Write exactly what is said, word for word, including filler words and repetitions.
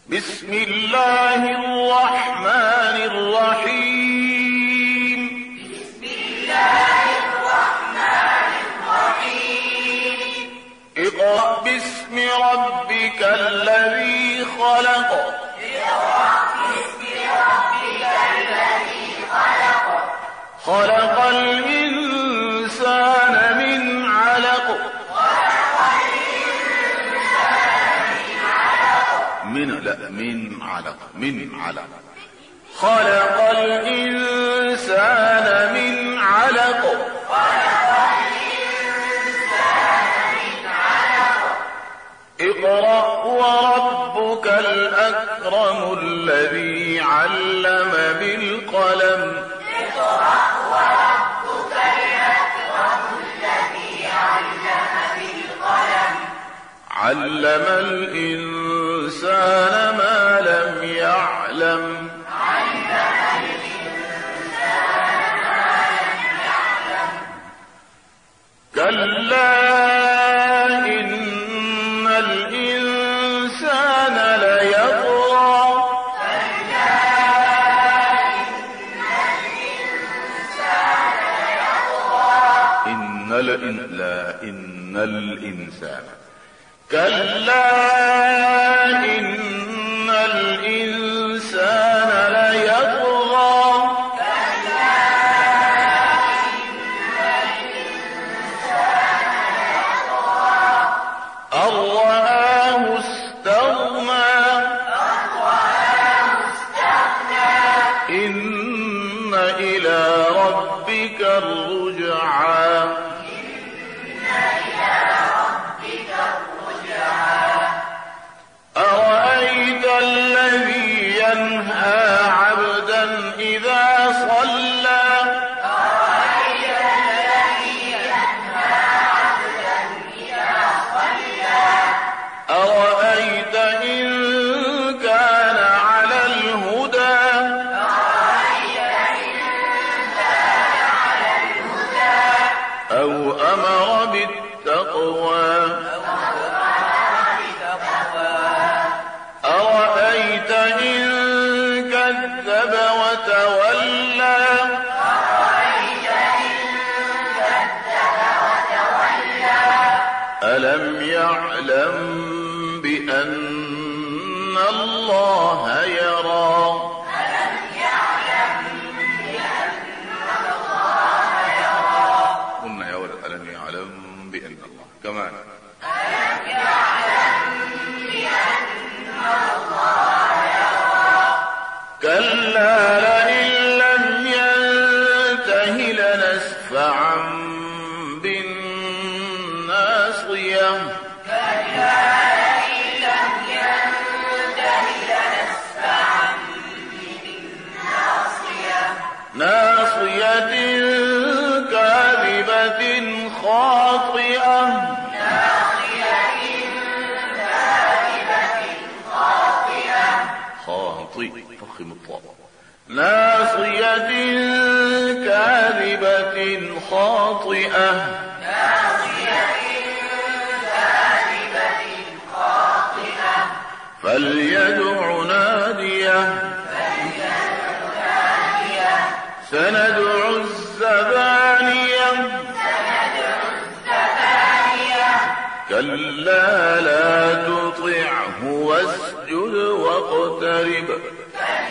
بسم الله الرحمن الرحيم. بسم الله الرحمن الرحيم. اقرأ باسم ربك الذي خلق. اقرأ باسم ربك الذي خلق. خلق الإنسان من علق. خلق الإنسان من علق. من لا من علق من علق. خلق الإنسان من علق. خلق الإنسان من علق. اقرأ وربك الأكرم الذي علم بالقلم. اقرأ وربك الأكرم الذي علم بالقلم. علم الإنسان ما لم يعلم. علم الإنسان ما لم يعلم. كلا إن الإنسان ليطغى. كلا إن الإنسان ليطغى. إن الإن لا إن الإنسان. كلا إن الإنسان ليطغى. كلا إن الإنسان ليطغى. أن رآه استغنى. أن رآه استغنى. إن إلى ربك الرجعى. أرأيت الذي ينهى عبدا إذا صلى. أرأيت الذي ينهى عبدا إذا صلى. أرأيت إن كان على الهدى. أرأيت إن كان على الهدى. أو أمر بالتقوى. أرأيت إن كذب وتولى. أرأيت إن كذب وتولى. ألم يعلم بأن الله يرى. ألم يعلم بأن الله يرى. قلنا يا ولد ألم يعلم بأن الله كمان. ألم يعلم بأن الله يرى. كلا لئن لم ينته لنسفعا بالناصية. كلا لئن لم ينته لنسفعا بالناصية. ناصية كاذبة خاطئة. ناصية كاذبة خاطئة. خاطئ فخم الطاء. ناصية كاذبة خاطئة. ناصية كاذبة خاطئة. فليدع ناديه. فليدع ناديه. سندع الزبانية. سندع الزبانية. كلا لا تطعه واسجد واقترب. كلا